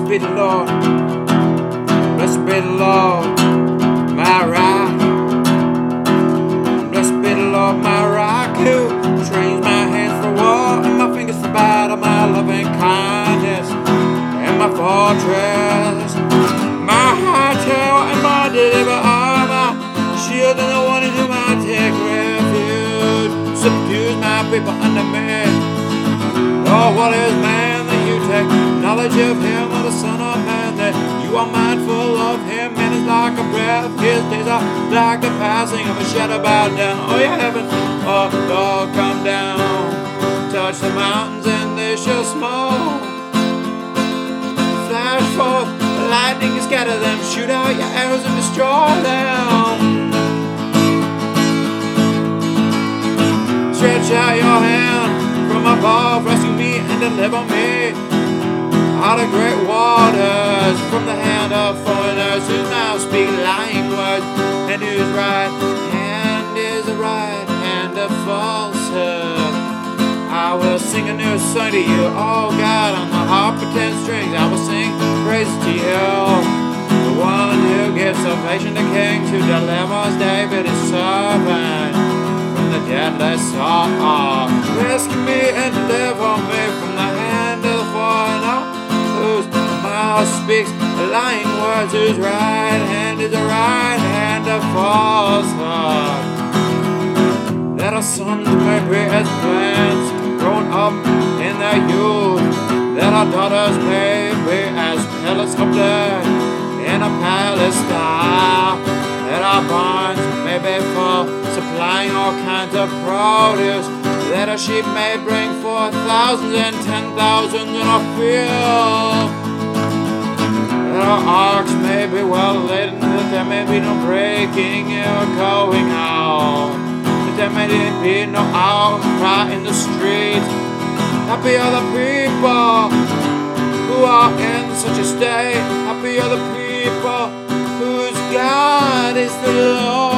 be the Lord, blessed be the Lord, my rock. Blessed be the Lord, my rock, who trains my hands for war and my fingers for battle, my loving kindness and my fortress, my high tower and my deliverer, my shield and the one in whom I take refuge, subdues my people under me. Oh, what is man that you take knowledge of him, or the son of man that you are mindful of him? Man is like a breath, his days are like the passing of a shadow. Bow down, oh yeah, heaven, oh Lord, come down, touch the mountains and they shall smoke. Flash forth, lightning and scatter them, shoot out your arrows and destroy them. Stretch out your hand from above, rescue me and deliver me out of great waters, from the hand of foreigners whose mouths speak lying words, and whose right hand is the right hand of falsehood. I will sing a new song to you, oh God, on the harp and 10 strings. I will sing praise to you, the one who gives salvation to kings, who delivers David his servant from the deadly sword. Rescue me and deliver me from the hand of the foreigner, whose mouth speaks lying words, whose right hand is the right hand of falsehood. That our sons may be as plants grown up in their youth, that our daughters may be as pillars sculpted in a palace style, that our barns may be full, supplying all kinds of produce, that our sheep may bring forth thousands and 10,000s in our field, that our arks may be well laden, that there may be no breaking or going out, that there may be no outcry in the street. Happy are the people who are in such a state. Happy are the people whose God is the Lord.